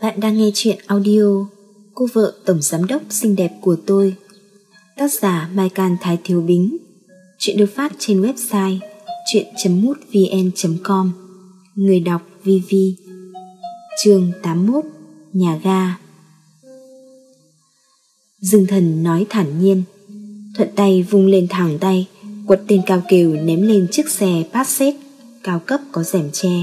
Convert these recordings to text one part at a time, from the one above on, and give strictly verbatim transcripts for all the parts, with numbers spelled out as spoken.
Bạn đang nghe chuyện audio Cô vợ tổng giám đốc xinh đẹp của tôi. Tác giả Mai Can Thái Thiếu Bính. Chuyện được phát trên website chuyện chấm mútvn chấm com. Người đọc vê vê. Chương tám mươi mốt. Nhà ga. Dương Thần nói thản nhiên, thuận tay vung lên thẳng tay, quật tên Cao Kiều ném lên chiếc xe Passat cao cấp có rèm che.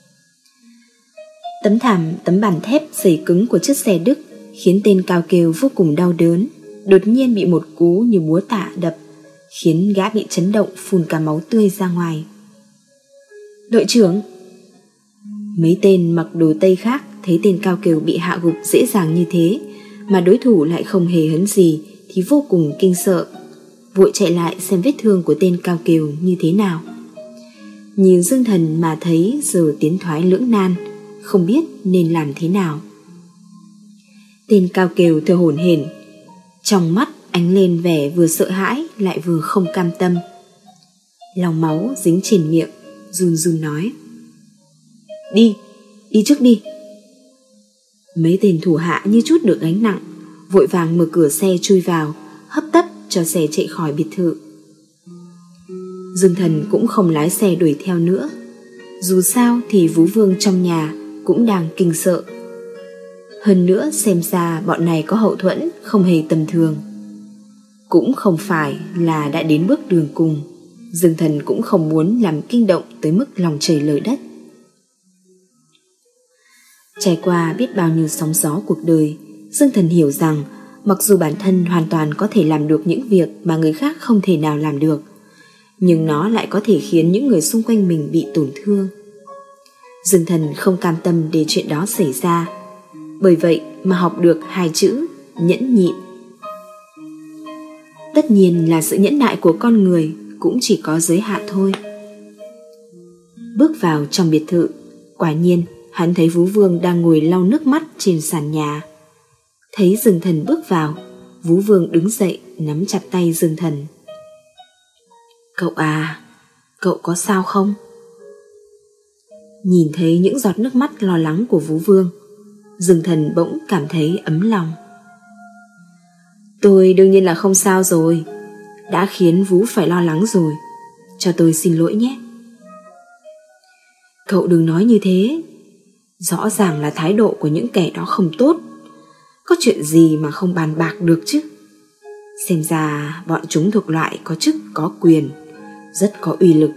Tấm thảm tấm bản thép dày cứng của chiếc xe Đức khiến tên Cao Kiều vô cùng đau đớn, đột nhiên bị một cú như búa tạ đập, khiến gã bị chấn động phun cả máu tươi ra ngoài. Đội trưởng! Mấy tên mặc đồ Tây khác thấy tên Cao Kiều bị hạ gục dễ dàng như thế mà đối thủ lại không hề hấn gì thì vô cùng kinh sợ, vội chạy lại xem vết thương của tên Cao Kiều như thế nào. Nhìn Dương Thần mà thấy giờ tiến thoái lưỡng nan, không biết nên làm thế nào. Tên Cao Kiều thở hổn hển, trong mắt ánh lên vẻ vừa sợ hãi lại vừa không cam tâm. Lòng máu dính trên miệng, run run nói: Đi, đi trước đi. Mấy tên thủ hạ như chút được gánh nặng, vội vàng mở cửa xe chui vào, hấp tấp cho xe chạy khỏi biệt thự. Dương Thần cũng không lái xe đuổi theo nữa, dù sao thì Vú Vương trong nhà cũng đang kinh sợ. Hơn nữa xem ra bọn này có hậu thuẫn không hề tầm thường. Cũng không phải là đã đến bước đường cùng, Dương Thần cũng không muốn làm kinh động tới mức lòng trời lở đất. Trải qua biết bao nhiêu sóng gió cuộc đời, Dương Thần hiểu rằng mặc dù bản thân hoàn toàn có thể làm được những việc mà người khác không thể nào làm được, nhưng nó lại có thể khiến những người xung quanh mình bị tổn thương. Dương Thần không cam tâm để chuyện đó xảy ra, bởi vậy mà học được hai chữ nhẫn nhịn. Tất nhiên là sự nhẫn nại của con người cũng chỉ có giới hạn thôi. Bước vào trong biệt thự, quả nhiên hắn thấy Vú Vương đang ngồi lau nước mắt trên sàn nhà. Thấy Dương Thần bước vào, Vú Vương đứng dậy nắm chặt tay Dương Thần. Cậu à, cậu có sao không? Nhìn thấy những giọt nước mắt lo lắng của Vú Vương, Dương Thần bỗng cảm thấy ấm lòng. Tôi đương nhiên là không sao rồi, đã khiến Vú phải lo lắng rồi, cho tôi xin lỗi nhé. Cậu đừng nói như thế, rõ ràng là thái độ của những kẻ đó không tốt, có chuyện gì mà không bàn bạc được chứ. Xem ra bọn chúng thuộc loại có chức có quyền, rất có uy lực.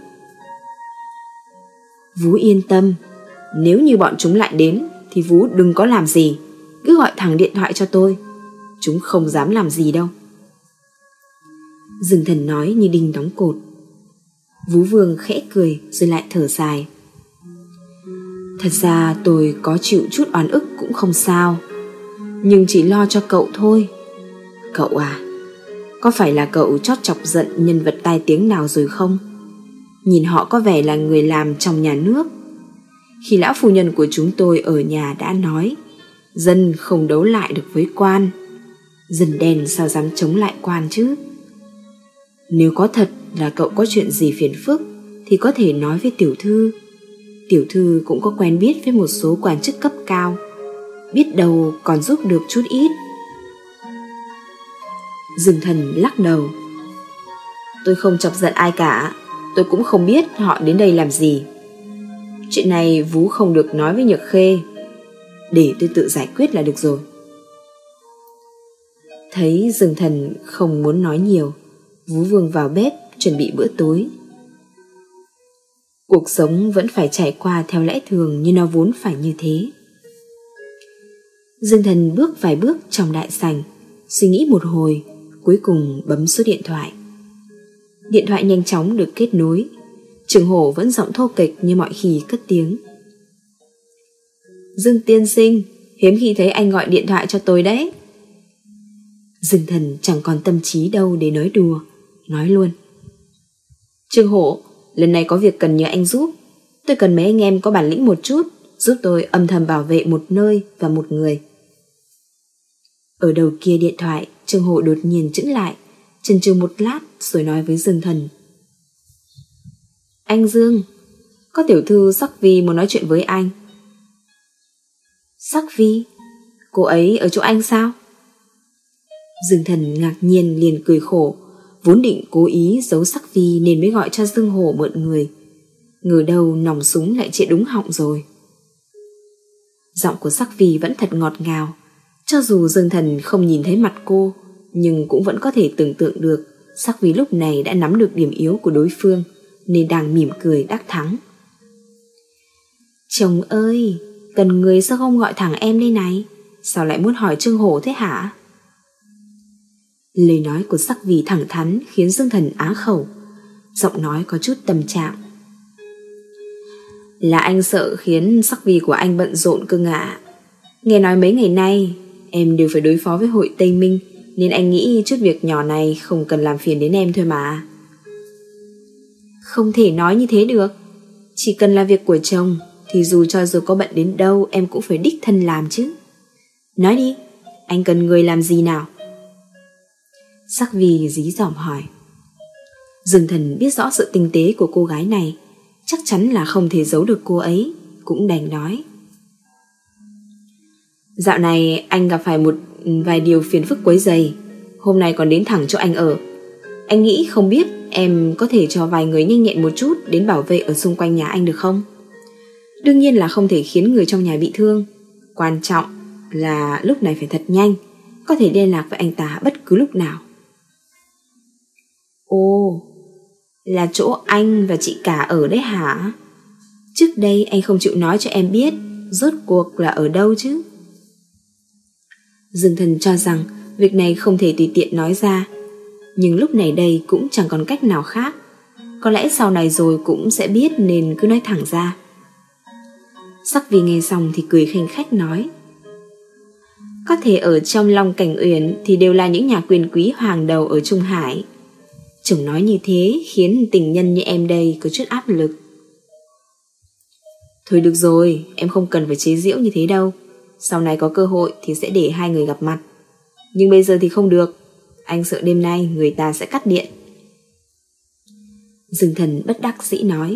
Vú yên tâm, nếu như bọn chúng lại đến thì Vú đừng có làm gì, cứ gọi thẳng điện thoại cho tôi, chúng không dám làm gì đâu. Dương Thần nói như đinh đóng cột. Vú Vương khẽ cười rồi lại thở dài. Thật ra tôi có chịu chút oan ức cũng không sao, nhưng chỉ lo cho cậu thôi. Cậu à, có phải là cậu chót chọc giận nhân vật tai tiếng nào rồi không? Nhìn họ có vẻ là người làm trong nhà nước. Khi lão phu nhân của chúng tôi ở nhà đã nói, dân không đấu lại được với quan, dân đen sao dám chống lại quan chứ. Nếu có thật là cậu có chuyện gì phiền phức thì có thể nói với tiểu thư. Tiểu thư cũng có quen biết với một số quan chức cấp cao, biết đâu còn giúp được chút ít. Dương Thần lắc đầu. Tôi không chọc giận ai cả, tôi cũng không biết họ đến đây làm gì. Chuyện này Vú không được nói với Nhược Khê, để tôi tự giải quyết là được rồi. Thấy Dương Thần không muốn nói nhiều, Vú Vương vào bếp chuẩn bị bữa tối. Cuộc sống vẫn phải trải qua theo lẽ thường như nó vốn phải như thế. Dương Thần bước vài bước trong đại sảnh, suy nghĩ một hồi, cuối cùng bấm số điện thoại. Điện thoại nhanh chóng được kết nối. Trường Hổ vẫn giọng thô kệch như mọi khi cất tiếng. Dương tiên sinh, hiếm khi thấy anh gọi điện thoại cho tôi đấy. Dương Thần chẳng còn tâm trí đâu để nói đùa, nói luôn. Trường Hổ, lần này có việc cần nhờ anh giúp. Tôi cần mấy anh em có bản lĩnh một chút, giúp tôi âm thầm bảo vệ một nơi và một người. Ở đầu kia điện thoại, Trường Hổ đột nhiên chững lại, chần chừ một lát rồi nói với Dương Thần. Anh Dương, có tiểu thư Sắc Vi muốn nói chuyện với anh. Sắc Vi? Cô ấy ở chỗ anh sao? Dương Thần ngạc nhiên liền cười khổ, vốn định cố ý giấu Sắc Vi nên mới gọi cho Dương Hổ mượn người. Ngờ đâu nòng súng lại chĩa đúng họng rồi. Giọng của Sắc Vi vẫn thật ngọt ngào, cho dù Dương Thần không nhìn thấy mặt cô, nhưng cũng vẫn có thể tưởng tượng được Sắc Vi lúc này đã nắm được điểm yếu của đối phương, nên đang mỉm cười đắc thắng. Chồng ơi, cần người sao không gọi thẳng em đây này? Sao lại muốn hỏi Trương Hổ thế hả? Lời nói của Sắc Vi thẳng thắn khiến Dương Thần á khẩu, giọng nói có chút tâm trạng. Là anh sợ khiến Sắc Vi của anh bận rộn cơ ạ. Nghe nói mấy ngày nay em đều phải đối phó với hội Tây Minh, nên anh nghĩ chút việc nhỏ này không cần làm phiền đến em thôi mà. Không thể nói như thế được. Chỉ cần là việc của chồng thì dù cho dù có bận đến đâu em cũng phải đích thân làm chứ. Nói đi, anh cần người làm gì nào? Sắc Vi dí dỏm hỏi. Dương Thần biết rõ sự tinh tế của cô gái này, chắc chắn là không thể giấu được cô ấy, cũng đành nói. Dạo này anh gặp phải một vài điều phiền phức quấy rầy, hôm nay còn đến thẳng chỗ anh ở. Anh nghĩ không biết em có thể cho vài người nhanh nhẹn một chút đến bảo vệ ở xung quanh nhà anh được không? Đương nhiên là không thể khiến người trong nhà bị thương, quan trọng là lúc này phải thật nhanh, có thể liên lạc với anh ta bất cứ lúc nào. Ồ, là chỗ anh và chị cả ở đấy hả? Trước đây anh không chịu nói cho em biết rốt cuộc là ở đâu chứ? Dương Thần cho rằng việc này không thể tùy tiện nói ra, nhưng lúc này đây cũng chẳng còn cách nào khác. Có lẽ sau này rồi cũng sẽ biết nên cứ nói thẳng ra. Sắc Vi nghe xong thì cười khanh khách nói. Có thể ở trong Long Cảnh Uyển thì đều là những nhà quyền quý hoàng đầu ở Trung Hải. Chồng nói như thế khiến tình nhân như em đây có chút áp lực. Thôi được rồi, em không cần phải chế giễu như thế đâu. Sau này có cơ hội thì sẽ để hai người gặp mặt. Nhưng bây giờ thì không được. Anh sợ đêm nay người ta sẽ cắt điện. Dương Thần bất đắc dĩ nói.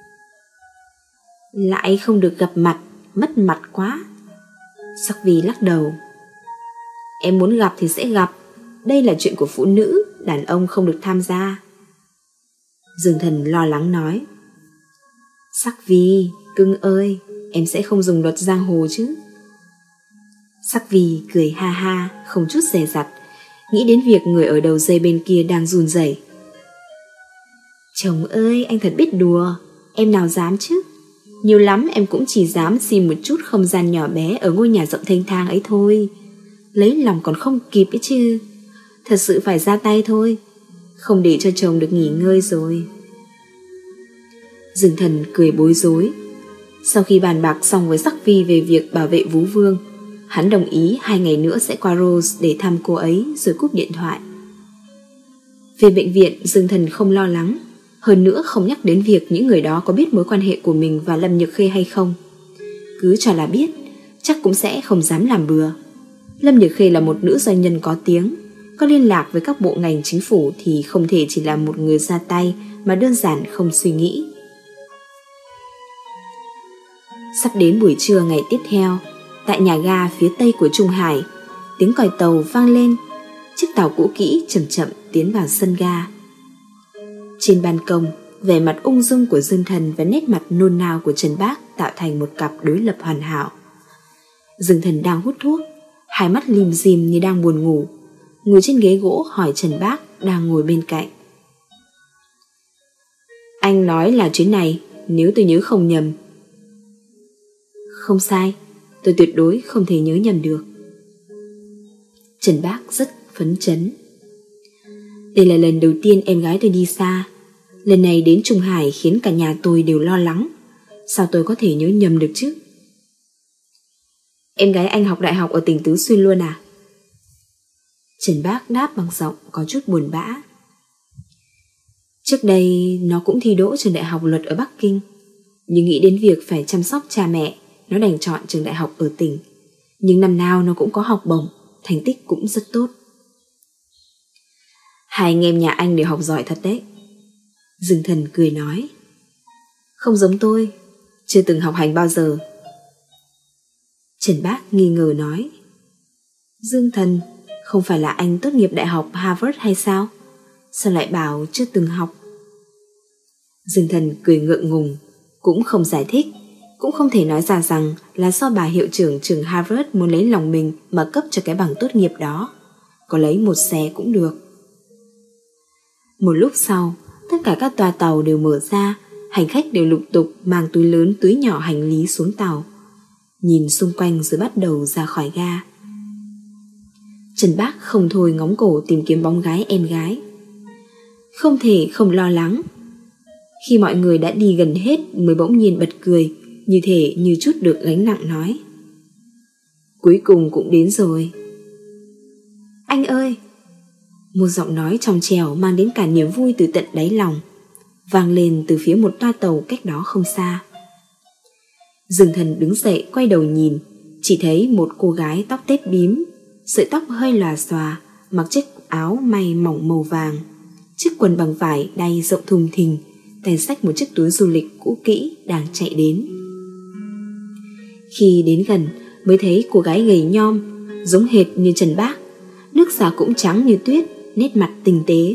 Lại không được gặp mặt, mất mặt quá. Sắc Vi lắc đầu. Em muốn gặp thì sẽ gặp. Đây là chuyện của phụ nữ, đàn ông không được tham gia. Dương Thần lo lắng nói. Sắc Vi, cưng ơi, em sẽ không dùng luật giang hồ chứ? Sắc Vi cười ha ha, không chút dè dặt, nghĩ đến việc người ở đầu dây bên kia đang run rẩy. Chồng ơi, anh thật biết đùa, em nào dám chứ? Nhiều lắm em cũng chỉ dám xin một chút không gian nhỏ bé ở ngôi nhà rộng thênh thang ấy thôi. Lấy lòng còn không kịp ấy chứ. Thật sự phải ra tay thôi, không để cho chồng được nghỉ ngơi rồi. Dương Thần cười bối rối. Sau khi bàn bạc xong với Sắc Vi về việc bảo vệ Vũ Vương, hắn đồng ý hai ngày nữa sẽ qua Rose để thăm cô ấy rồi cúp điện thoại. Về bệnh viện, Dương Thần không lo lắng, hơn nữa không nhắc đến việc những người đó có biết mối quan hệ của mình và Lâm Nhược Khê hay không. Cứ cho là biết, chắc cũng sẽ không dám làm bừa. Lâm Nhược Khê là một nữ doanh nhân có tiếng, có liên lạc với các bộ ngành chính phủ thì không thể chỉ là một người ra tay mà đơn giản không suy nghĩ. Sắp đến buổi trưa ngày tiếp theo, tại nhà ga phía tây của Trung Hải, tiếng còi tàu vang lên. Chiếc tàu cũ kỹ chậm chậm tiến vào sân ga. Trên ban công, vẻ mặt ung dung của Dương Thần và nét mặt nôn nao của Trần Bác tạo thành một cặp đối lập hoàn hảo. Dương Thần đang hút thuốc, hai mắt lim dim như đang buồn ngủ, ngồi trên ghế gỗ hỏi Trần Bác đang ngồi bên cạnh. Anh nói là chuyến này, nếu tôi nhớ không nhầm. Không sai, tôi tuyệt đối không thể nhớ nhầm được. Trần Bác rất phấn chấn. Đây là lần đầu tiên em gái tôi đi xa. Lần này đến Trung Hải khiến cả nhà tôi đều lo lắng. Sao tôi có thể nhớ nhầm được chứ? Em gái anh học đại học ở tỉnh Tứ Xuyên luôn à? Trần Bác đáp bằng giọng có chút buồn bã. Trước đây nó cũng thi đỗ trường đại học luật ở Bắc Kinh, nhưng nghĩ đến việc phải chăm sóc cha mẹ, nó đành chọn trường đại học ở tỉnh. Nhưng năm nào nó cũng có học bổng, thành tích cũng rất tốt. Hai anh em nhà anh đều học giỏi thật đấy. Dương Thần cười nói. Không giống tôi, chưa từng học hành bao giờ. Trần Bác nghi ngờ nói. Dương Thần, không phải là anh tốt nghiệp đại học Harvard hay sao? Sao lại bảo chưa từng học? Dương Thần cười ngượng ngùng, cũng không giải thích, cũng không thể nói ra rằng là do bà hiệu trưởng trường Harvard muốn lấy lòng mình mà cấp cho cái bằng tốt nghiệp đó. Có lấy một xe cũng được. Một lúc sau, tất cả các toa tàu đều mở ra, hành khách đều lục tục mang túi lớn túi nhỏ hành lý xuống tàu, nhìn xung quanh rồi bắt đầu ra khỏi ga. Trần Bác không thôi ngóng cổ tìm kiếm bóng gái em gái. Không thể không lo lắng. Khi mọi người đã đi gần hết mới bỗng nhiên bật cười, như thể như chút được gánh nặng nói: cuối cùng cũng đến rồi. Anh ơi! Một giọng nói trong trẻo mang đến cả niềm vui từ tận đáy lòng, vang lên từ phía một toa tàu cách đó không xa. Dương Thần đứng dậy quay đầu nhìn, chỉ thấy một cô gái tóc tết bím, sợi tóc hơi lòa xòa, mặc chiếc áo may mỏng màu vàng, chiếc quần bằng vải đay rộng thùng thình, tay xách một chiếc túi du lịch cũ kỹ đang chạy đến. Khi đến gần mới thấy cô gái gầy nhom, giống hệt như Trần Bác, nước da cũng trắng như tuyết, nét mặt tinh tế.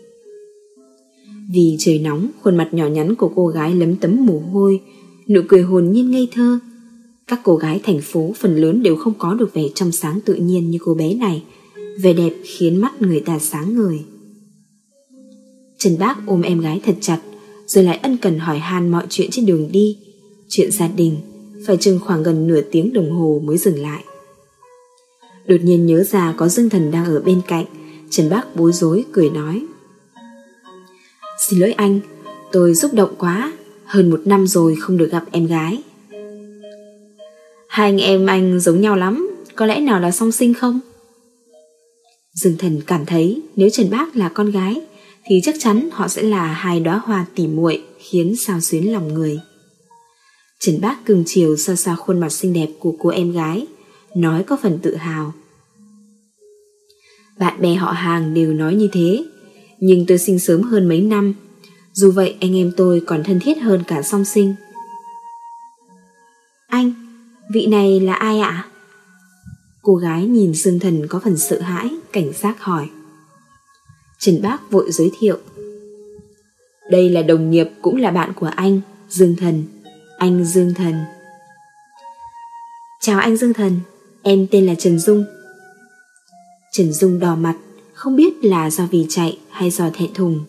Vì trời nóng, khuôn mặt nhỏ nhắn của cô gái lấm tấm mồ hôi, nụ cười hồn nhiên ngây thơ. Các cô gái thành phố phần lớn đều không có được vẻ trong sáng tự nhiên như cô bé này, vẻ đẹp khiến mắt người ta sáng ngời. Trần Bác ôm em gái thật chặt, rồi lại ân cần hỏi han mọi chuyện trên đường đi, chuyện gia đình, phải chừng khoảng gần nửa tiếng đồng hồ mới dừng lại. Đột nhiên nhớ ra có Dương Thần đang ở bên cạnh, Trần Bác bối rối cười nói: xin lỗi anh, tôi xúc động quá, hơn một năm rồi không được gặp em gái. Hai anh em anh giống nhau lắm, có lẽ nào là song sinh không? Dương Thần cảm thấy nếu Trần Bác là con gái thì chắc chắn họ sẽ là hai đóa hoa tỉ muội, khiến xao xuyến lòng người. Trần Bác cưng chiều xoa xoa khuôn mặt xinh đẹp của cô em gái, nói có phần tự hào: bạn bè họ hàng đều nói như thế, nhưng tôi sinh sớm hơn mấy năm, dù vậy anh em tôi còn thân thiết hơn cả song sinh. Anh, vị này là ai ạ? Cô gái nhìn Dương Thần có phần sợ hãi, cảnh giác hỏi. Trần Bác vội giới thiệu: đây là đồng nghiệp cũng là bạn của anh, Dương Thần, anh Dương Thần. Chào anh Dương Thần, em tên là Trần Dung. Trần Dung đỏ mặt, không biết là do vì chạy hay do thẹn thùng.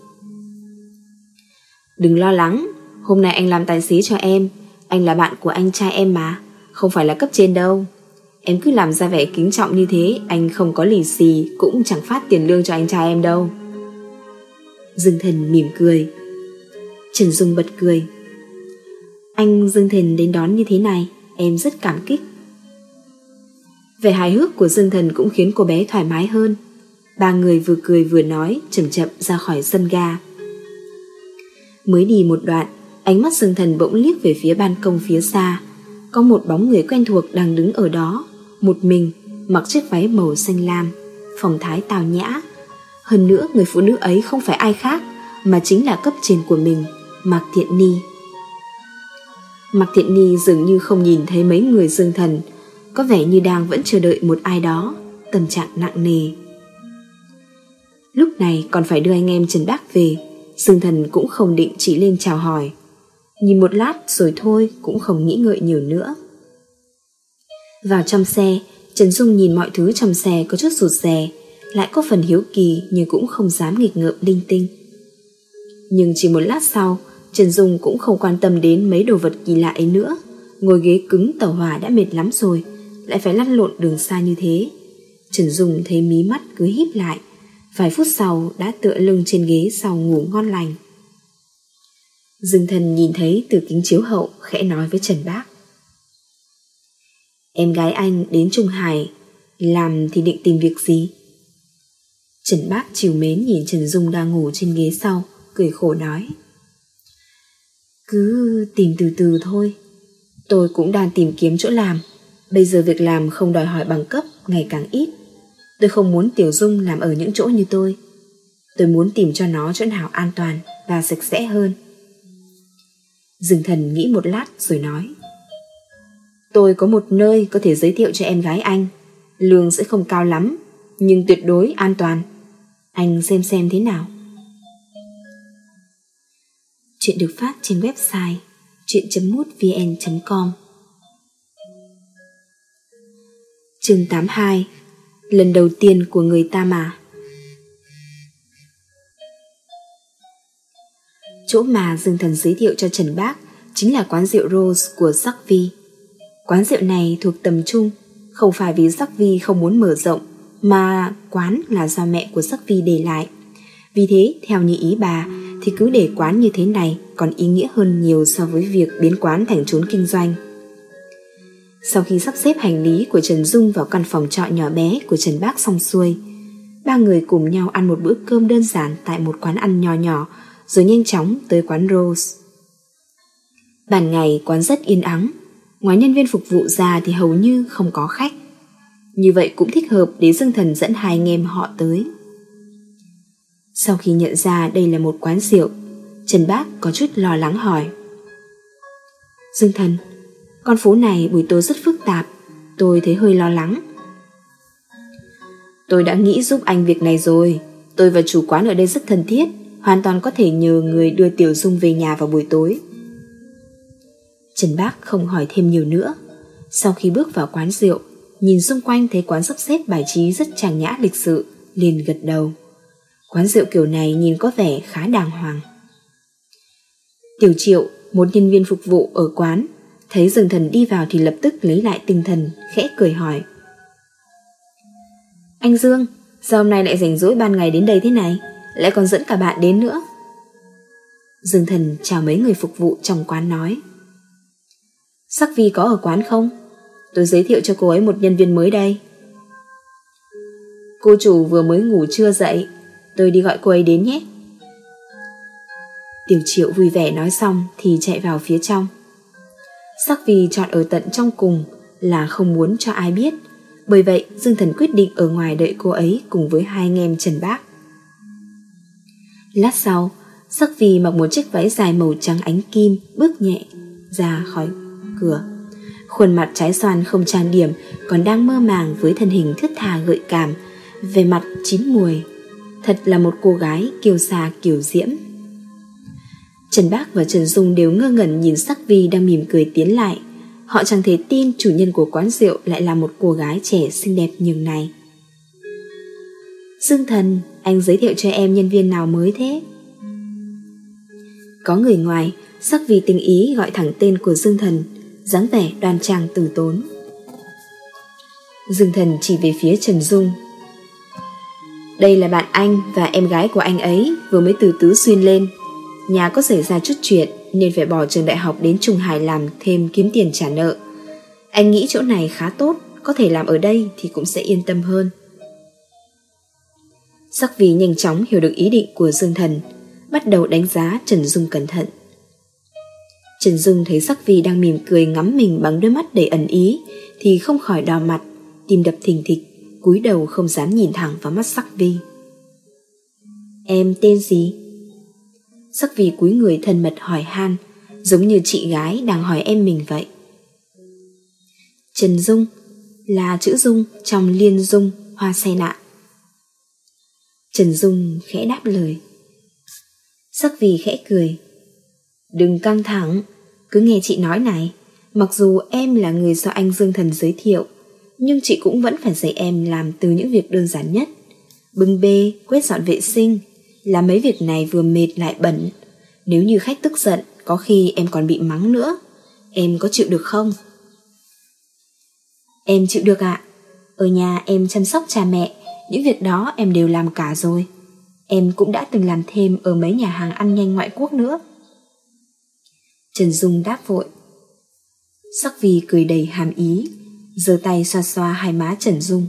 Đừng lo lắng, hôm nay anh làm tài xế cho em, anh là bạn của anh trai em mà, không phải là cấp trên đâu. Em cứ làm ra vẻ kính trọng như thế, anh không có lì xì cũng chẳng phát tiền lương cho anh trai em đâu. Dương Thần mỉm cười. Trần Dung bật cười. Anh Dương Thần đến đón như thế này, em rất cảm kích. Vẻ hài hước của Dương Thần cũng khiến cô bé thoải mái hơn. Ba người vừa cười vừa nói, chậm chậm ra khỏi sân ga. Mới đi một đoạn, ánh mắt Dương Thần bỗng liếc về phía ban công phía xa. Có một bóng người quen thuộc đang đứng ở đó, một mình, mặc chiếc váy màu xanh lam, phong thái tào nhã. Hơn nữa người phụ nữ ấy không phải ai khác, mà chính là cấp trên của mình, Mạc Thiện Ni. Mạc Thiện Ni dường như không nhìn thấy mấy người Dương Thần, có vẻ như đang vẫn chờ đợi một ai đó, tâm trạng nặng nề. Lúc này còn phải đưa anh em Trần Bác về, Dương Thần cũng không định chỉ lên chào hỏi. Nhìn một lát rồi thôi, cũng không nghĩ ngợi nhiều nữa. Vào trong xe, Trần Dung nhìn mọi thứ trong xe có chút rụt rè, lại có phần hiếu kỳ nhưng cũng không dám nghịch ngợm linh tinh. Nhưng chỉ một lát sau, Trần Dung cũng không quan tâm đến mấy đồ vật kỳ lạ ấy nữa. Ngồi ghế cứng tàu hỏa đã mệt lắm rồi, lại phải lăn lộn đường xa như thế. Trần Dung thấy mí mắt cứ híp lại, vài phút sau đã tựa lưng trên ghế sau ngủ ngon lành. Dương Thần nhìn thấy từ kính chiếu hậu, khẽ nói với Trần Bác: em gái anh đến Trung Hải làm thì định tìm việc gì? Trần Bác trìu mến nhìn Trần Dung đang ngủ trên ghế sau, cười khổ nói: cứ tìm từ từ thôi. Tôi cũng đang tìm kiếm chỗ làm. Bây giờ việc làm không đòi hỏi bằng cấp ngày càng ít. Tôi không muốn Tiểu Dung làm ở những chỗ như tôi. Tôi muốn tìm cho nó chỗ nào an toàn và sạch sẽ hơn. Dương Thần nghĩ một lát rồi nói: tôi có một nơi có thể giới thiệu cho em gái anh. Lương sẽ không cao lắm, nhưng tuyệt đối an toàn. Anh xem xem thế nào. Chuyện được phát trên website chuyện chấm mútvn chấm com. Chương tám mươi hai. Lần đầu tiên của người ta mà. Chỗ mà Dương Thần giới thiệu cho Trần Bác chính là quán rượu Rose của Sắc Vi. Quán rượu này thuộc tầm trung, không phải vì Sắc Vi không muốn mở rộng, mà quán là do mẹ của Sắc Vi để lại. Vì thế, theo như ý bà, thì cứ để quán như thế này còn ý nghĩa hơn nhiều so với việc biến quán thành chốn kinh doanh. Sau khi sắp xếp hành lý của Trần Dung vào căn phòng trọ nhỏ bé của Trần Bác xong xuôi, ba người cùng nhau ăn một bữa cơm đơn giản tại một quán ăn nhỏ nhỏ, rồi nhanh chóng tới quán Rose. Ban ngày quán rất yên ắng, ngoài nhân viên phục vụ ra thì hầu như không có khách. Như vậy cũng thích hợp để Dương Thần dẫn hai anh em họ tới. Sau khi nhận ra đây là một quán rượu, Trần Bác có chút lo lắng hỏi: Dương Thần, con phố này buổi tối rất phức tạp, tôi thấy hơi lo lắng. Tôi đã nghĩ giúp anh việc này rồi. Tôi và chủ quán ở đây rất thân thiết, hoàn toàn có thể nhờ người đưa Tiểu Dung về nhà vào buổi tối. Trần Bác không hỏi thêm nhiều nữa. Sau khi bước vào quán rượu, nhìn xung quanh thấy quán sắp xếp bài trí rất trang nhã lịch sự, liền gật đầu. Quán rượu kiểu này nhìn có vẻ khá đàng hoàng. Tiểu Triệu, một nhân viên phục vụ ở quán, thấy Dương Thần đi vào thì lập tức lấy lại tinh thần, khẽ cười hỏi: Anh Dương, sao hôm nay lại rảnh rỗi ban ngày đến đây thế này, lại còn dẫn cả bạn đến nữa? Dương Thần chào mấy người phục vụ trong quán nói: Sắc Vi có ở quán không? Tôi giới thiệu cho cô ấy một nhân viên mới đây. Cô chủ vừa mới ngủ trưa dậy, tôi đi gọi cô ấy đến nhé. Tiểu Triệu vui vẻ nói xong thì chạy vào phía trong. Sắc Vi chọn ở tận trong cùng là không muốn cho ai biết, bởi vậy Dương Thần quyết định ở ngoài đợi cô ấy cùng với hai anh em Trần Bác. Lát sau, Sắc Vi mặc một chiếc váy dài màu trắng ánh kim bước nhẹ ra khỏi cửa. Khuôn mặt trái xoan không trang điểm, còn đang mơ màng với thân hình thướt tha gợi cảm, về mặt chín muồi. Thật là một cô gái kiêu sa kiều diễm. Trần Bác và Trần Dung đều ngơ ngẩn nhìn Sắc Vi đang mỉm cười tiến lại. Họ chẳng thể tin chủ nhân của quán rượu lại là một cô gái trẻ xinh đẹp nhường này. Dương Thần, anh giới thiệu cho em nhân viên nào mới thế? Có người ngoài, Sắc Vi tình ý gọi thẳng tên của Dương Thần, dáng vẻ đoan trang từ tốn. Dương Thần chỉ về phía Trần Dung: Đây là bạn anh và em gái của anh ấy vừa mới từ Tứ Xuyên lên. Nhà có xảy ra chút chuyện nên phải bỏ trường đại học đến Trung Hải làm thêm kiếm tiền trả nợ. Anh nghĩ chỗ này khá tốt, có thể làm ở đây thì cũng sẽ yên tâm hơn. Sắc Vi nhanh chóng hiểu được ý định của Dương Thần, bắt đầu đánh giá Trần Dung cẩn thận. Trần Dung thấy Sắc Vi đang mỉm cười ngắm mình bằng đôi mắt đầy ẩn ý thì không khỏi đỏ mặt, tim đập thình thịch, cúi đầu không dám nhìn thẳng vào mắt Sắc Vi. Em tên gì? Sắc Vi cúi người thân mật hỏi han, giống như chị gái đang hỏi em mình vậy. Trần Dung, là chữ Dung trong Liên Dung hoa xe nạ. Trần Dung khẽ đáp lời. Sắc Vi khẽ cười. Đừng căng thẳng, cứ nghe chị nói này. Mặc dù em là người do anh Dương Thần giới thiệu, nhưng chị cũng vẫn phải dạy em làm từ những việc đơn giản nhất. Bưng bê, quét dọn vệ sinh, làm mấy việc này vừa mệt lại bẩn. Nếu như khách tức giận, có khi em còn bị mắng nữa. Em có chịu được không? Em chịu được ạ. Ở nhà em chăm sóc cha mẹ, những việc đó em đều làm cả rồi. Em cũng đã từng làm thêm ở mấy nhà hàng ăn nhanh ngoại quốc nữa. Trần Dung đáp vội. Sắc Vi cười đầy hàm ý, giơ tay xoa xoa hai má Trần Dung.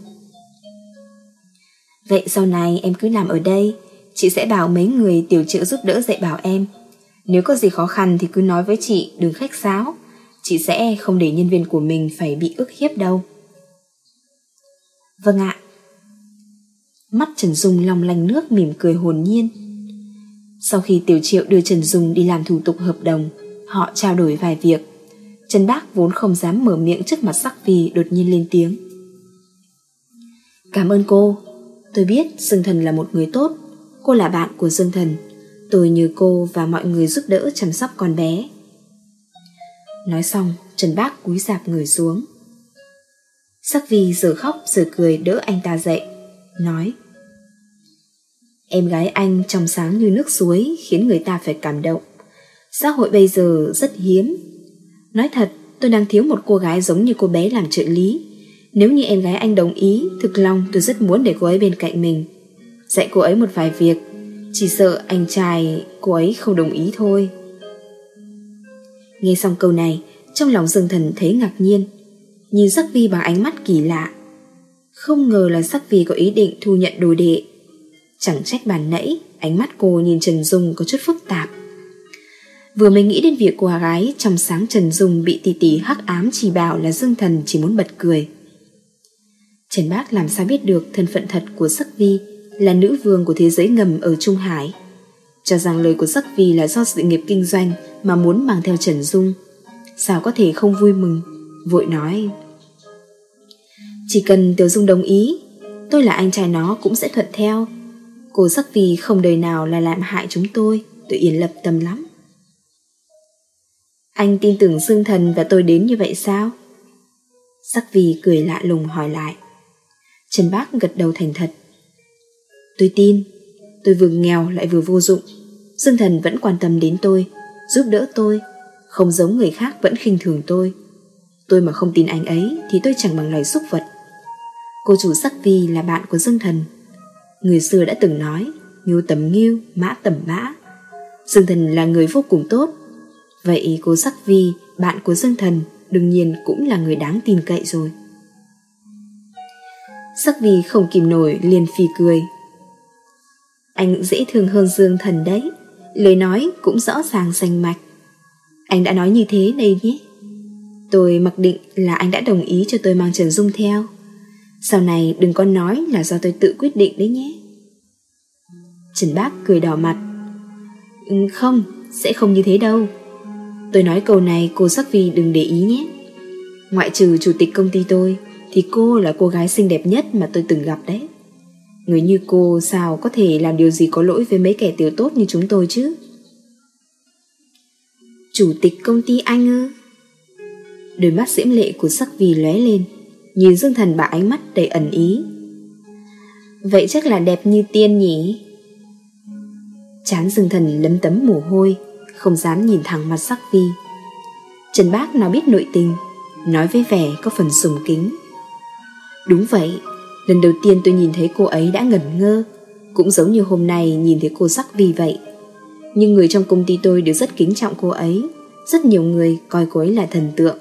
Vậy sau này em cứ làm ở đây, chị sẽ bảo mấy người Tiểu Triệu giúp đỡ dạy bảo em. Nếu có gì khó khăn thì cứ nói với chị, đừng khách sáo. Chị sẽ không để nhân viên của mình phải bị ức hiếp đâu. Vâng ạ. Mắt Trần Dung long lanh nước mỉm cười hồn nhiên. Sau khi Tiểu Triệu đưa Trần Dung đi làm thủ tục hợp đồng, họ trao đổi vài việc. Trần Bác vốn không dám mở miệng trước mặt Sắc Vi đột nhiên lên tiếng. Cảm ơn cô. Tôi biết Dương Thần là một người tốt. Cô là bạn của Dương Thần. Tôi nhờ cô và mọi người giúp đỡ chăm sóc con bé. Nói xong, Trần Bác cúi rạp người xuống. Sắc Vi giờ khóc giờ cười đỡ anh ta dậy, nói: Em gái anh trong sáng như nước suối, khiến người ta phải cảm động. Xã hội bây giờ rất hiếm. Nói thật, tôi đang thiếu một cô gái giống như cô bé làm trợ lý. Nếu như em gái anh đồng ý, thực lòng tôi rất muốn để cô ấy bên cạnh mình, dạy cô ấy một vài việc. Chỉ sợ anh trai cô ấy không đồng ý thôi. Nghe xong câu này, trong lòng Dương Thần thấy ngạc nhiên, nhìn Sắc Vi bằng ánh mắt kỳ lạ. Không ngờ là Sắc Vi có ý định thu nhận đồ đệ. Chẳng trách bàn nãy ánh mắt cô nhìn Trần Dung có chút phức tạp. Vừa mới nghĩ đến việc cô gái trong sáng Trần Dung bị tỷ tỷ hắc ám chỉ bảo là Dương Thần chỉ muốn bật cười. Trần Bác làm sao biết được thân phận thật của Sắc Vi là nữ vương của thế giới ngầm ở Trung Hải, cho rằng lời của Sắc Vi là do sự nghiệp kinh doanh mà muốn mang theo Trần Dung. Sao có thể không vui mừng, vội nói: Chỉ cần Tiểu Dung đồng ý, tôi là anh trai nó cũng sẽ thuận theo. Cô Sắc Vi không đời nào là làm hại chúng tôi, tôi yên lập tâm lắm. Anh tin tưởng Dương Thần và tôi đến như vậy sao? Sắc Vi cười lạ lùng hỏi lại. Trần Bác gật đầu thành thật. Tôi tin. Tôi vừa nghèo lại vừa vô dụng, Dương Thần vẫn quan tâm đến tôi, giúp đỡ tôi, không giống người khác vẫn khinh thường tôi. Tôi mà không tin anh ấy thì tôi chẳng bằng loài súc vật. Cô chủ Sắc Vi là bạn của Dương Thần. Người xưa đã từng nói ngưu tầm ngưu, mã tầm mã. Dương Thần là người vô cùng tốt. Vậy cô Sắc Vi, bạn của Dương Thần, đương nhiên cũng là người đáng tin cậy rồi. Sắc Vi không kìm nổi liền phì cười. Anh dễ thương hơn Dương Thần đấy, lời nói cũng rõ ràng rành mạch. Anh đã nói như thế đây nhé. Tôi mặc định là anh đã đồng ý cho tôi mang Trần Dung theo. Sau này đừng có nói là do tôi tự quyết định đấy nhé. Trần Bác cười đỏ mặt. Ừ, không, sẽ không như thế đâu. Tôi nói câu này cô Sắc Vi đừng để ý nhé. Ngoại trừ chủ tịch công ty tôi thì cô là cô gái xinh đẹp nhất mà tôi từng gặp đấy. Người như cô sao có thể làm điều gì có lỗi với mấy kẻ tiểu tốt như chúng tôi chứ? Chủ tịch công ty anh ư? Đôi mắt diễm lệ của Sắc Vi lóe lên, nhìn Dương Thần bằng ánh mắt đầy ẩn ý. Vậy chắc là đẹp như tiên nhỉ? Trán Dương Thần lấm tấm mồ hôi, không dám nhìn thẳng mặt Sắc Vi. Trần Bác nào biết nội tình, nói với vẻ có phần sùng kính. Đúng vậy, lần đầu tiên tôi nhìn thấy cô ấy đã ngẩn ngơ, cũng giống như hôm nay nhìn thấy cô Sắc Vi vậy. Nhưng người trong công ty tôi đều rất kính trọng cô ấy, rất nhiều người coi cô ấy là thần tượng.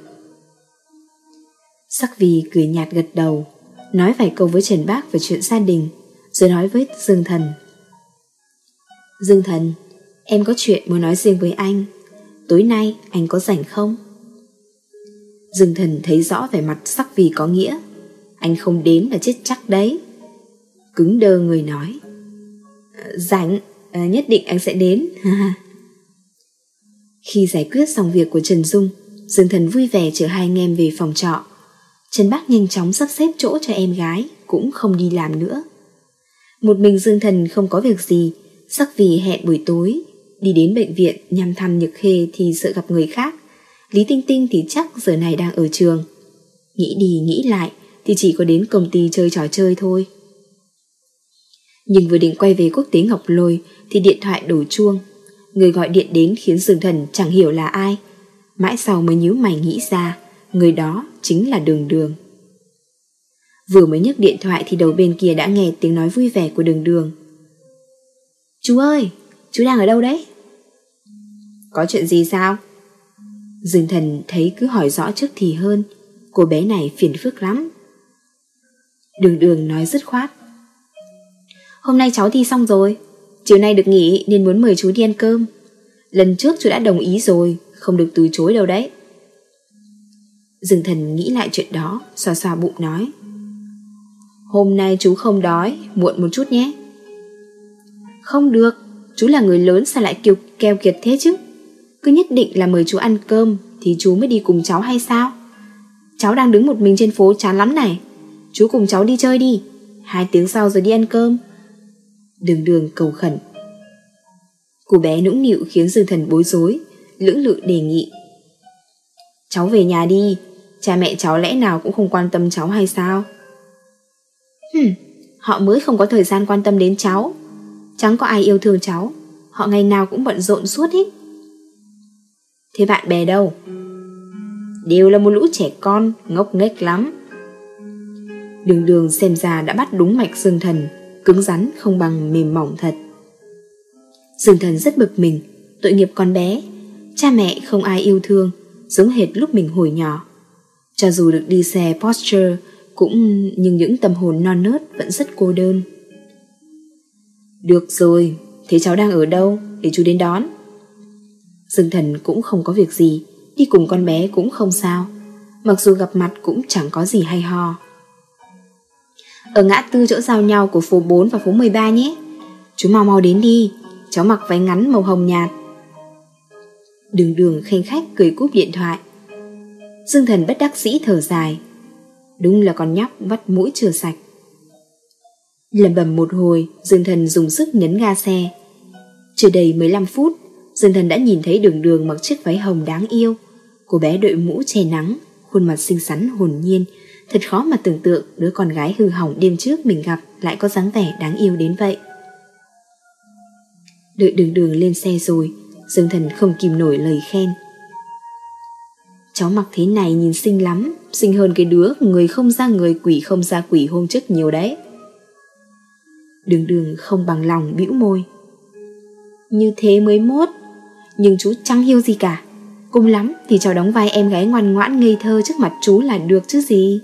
Sắc Vi cười nhạt gật đầu, nói vài câu với Trần Bác về chuyện gia đình, rồi nói với Dương Thần. Dương Thần, em có chuyện muốn nói riêng với anh. Tối nay anh có rảnh không? Dương Thần thấy rõ vẻ mặt Sắc Vi có nghĩa. Anh không đến là chết chắc đấy. Cứng đơ người nói. Rảnh, à, nhất định anh sẽ đến. Khi giải quyết xong việc của Trần Dung, Dương Thần vui vẻ chở hai anh em về phòng trọ. Trần Bác nhanh chóng sắp xếp chỗ cho em gái, cũng không đi làm nữa. Một mình Dương Thần không có việc gì, Sắc Vi hẹn buổi tối đi đến bệnh viện nhằm thăm Nhược Khê thì sợ gặp người khác. Lý Tinh Tinh thì chắc giờ này đang ở trường. Nghĩ đi nghĩ lại thì chỉ có đến công ty chơi trò chơi thôi. Nhưng vừa định quay về Quốc tế Ngọc Lôi thì điện thoại đổ chuông. Người gọi điện đến khiến Dương Thần chẳng hiểu là ai. Mãi sau mới nhíu mày nghĩ ra, người đó chính là Đường Đường. Vừa mới nhấc điện thoại thì đầu bên kia đã nghe tiếng nói vui vẻ của Đường Đường. Chú ơi, chú đang ở đâu đấy? Có chuyện gì sao? Dương Thần thấy cứ hỏi rõ trước thì hơn. Cô bé này phiền phức lắm. Đường Đường nói dứt khoát. Hôm nay cháu thi xong rồi, chiều nay được nghỉ nên muốn mời chú đi ăn cơm. Lần trước chú đã đồng ý rồi, không được từ chối đâu đấy. Dương Thần nghĩ lại chuyện đó, xoa xoa bụng nói. Hôm nay chú không đói, muộn một chút nhé. Không được, chú là người lớn sao lại kiêu keo kiệt thế chứ? Cứ nhất định là mời chú ăn cơm thì chú mới đi cùng cháu hay sao? Cháu đang đứng một mình trên phố chán lắm này. Chú cùng cháu đi chơi đi. Hai tiếng sau rồi đi ăn cơm. Đường Đường cầu khẩn. Cô bé nũng nịu khiến Dương Thần bối rối, lưỡng lự đề nghị. Cháu về nhà đi, cha mẹ cháu lẽ nào cũng không quan tâm cháu hay sao? Hừm, họ mới không có thời gian quan tâm đến cháu. Chẳng có ai yêu thương cháu, họ ngày nào cũng bận rộn suốt hết. Thế bạn bè đâu? Đều là một lũ trẻ con, ngốc nghếch lắm. Đường Đường xem ra đã bắt đúng mạch Dương Thần, cứng rắn không bằng mềm mỏng thật. Dương Thần rất bực mình, tội nghiệp con bé, cha mẹ không ai yêu thương, giống hệt lúc mình hồi nhỏ. Cho dù được đi xe Porsche cũng nhưng những tâm hồn non nớt vẫn rất cô đơn. Được rồi, thế cháu đang ở đâu để chú đến đón? Dương Thần cũng không có việc gì, đi cùng con bé cũng không sao, mặc dù gặp mặt cũng chẳng có gì hay ho. Ở ngã tư chỗ giao nhau của phố bốn và phố mười ba nhé. Chú mau mau đến đi, cháu mặc váy ngắn màu hồng nhạt. Đường Đường khanh khách cười cúp điện thoại. Dương Thần bất đắc dĩ thở dài. Đúng là con nhóc vắt mũi chưa sạch. Lầm bầm một hồi, Dương Thần dùng sức nhấn ga xe. Chưa đầy mười lăm phút, Dương Thần đã nhìn thấy Đường Đường mặc chiếc váy hồng đáng yêu. Cô bé đội mũ che nắng, khuôn mặt xinh xắn hồn nhiên. Thật khó mà tưởng tượng đứa con gái hư hỏng đêm trước mình gặp lại có dáng vẻ đáng yêu đến vậy. Đợi Đường Đường lên xe rồi, Dương Thần không kìm nổi lời khen. Cháu mặc thế này nhìn xinh lắm, xinh hơn cái đứa người không ra người quỷ không ra quỷ hôm trước nhiều đấy. Đường Đường không bằng lòng bĩu môi. Như thế mới mốt, nhưng chú chẳng hiểu gì cả. Cùng lắm thì cháu đóng vai em gái ngoan ngoãn ngây thơ trước mặt chú là được chứ gì.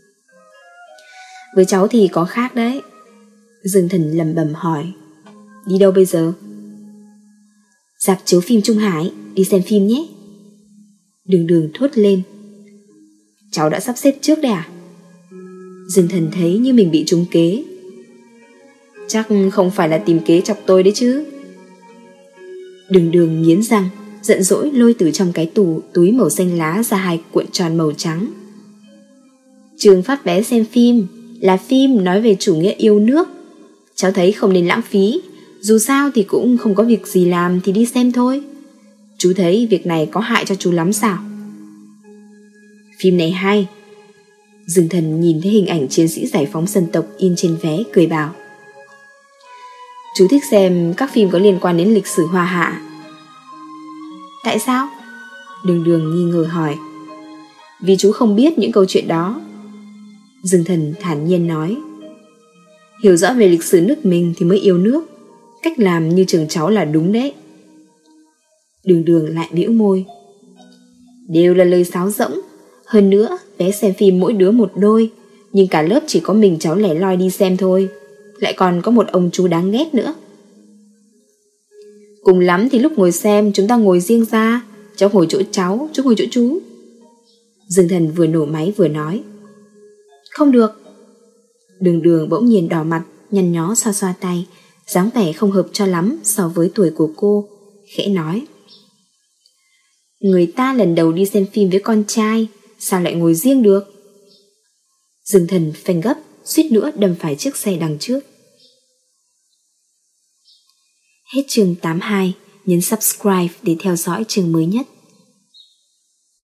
Với cháu thì có khác đấy. Dương Thần lẩm bẩm hỏi. Đi đâu bây giờ? Rạp chiếu phim Trung Hải, đi xem phim nhé. Đường Đường thốt lên. Cháu đã sắp xếp trước đấy à? Dương Thần thấy như mình bị trúng kế. Chắc không phải là tìm kế chọc tôi đấy chứ. Đường Đường nghiến răng, giận dỗi lôi từ trong cái tủ túi màu xanh lá ra hai cuộn tròn màu trắng. Trường phát vé xem phim, là phim nói về chủ nghĩa yêu nước. Cháu thấy không nên lãng phí, dù sao thì cũng không có việc gì làm thì đi xem thôi. Chú thấy việc này có hại cho chú lắm sao? Phim này hay. Dương Thần nhìn thấy hình ảnh chiến sĩ giải phóng dân tộc in trên vé cười bảo. Chú thích xem các phim có liên quan đến lịch sử Hoa Hạ. Tại sao? Đường Đường nghi ngờ hỏi. Vì chú không biết những câu chuyện đó. Dương Thần thản nhiên nói. Hiểu rõ về lịch sử nước mình thì mới yêu nước. Cách làm như trường cháu là đúng đấy. Đường Đường lại bĩu môi. Đều là lời sáo rỗng. Hơn nữa vé xem phim mỗi đứa một đôi, nhưng cả lớp chỉ có mình cháu lẻ loi đi xem thôi. Lại còn có một ông chú đáng ghét nữa. Cùng lắm thì lúc ngồi xem chúng ta ngồi riêng ra. Cháu ngồi chỗ cháu, chú ngồi chỗ chú. Dương Thần vừa nổ máy vừa nói. Không được. Đường Đường bỗng nhiên đỏ mặt, nhăn nhó xoa xoa tay, dáng vẻ không hợp cho lắm so với tuổi của cô, khẽ nói. Người ta lần đầu đi xem phim với con trai, sao lại ngồi riêng được? Dương Thần phanh gấp, suýt nữa đâm phải chiếc xe đằng trước. Hết chương tám mươi hai, nhấn subscribe để theo dõi chương mới nhất.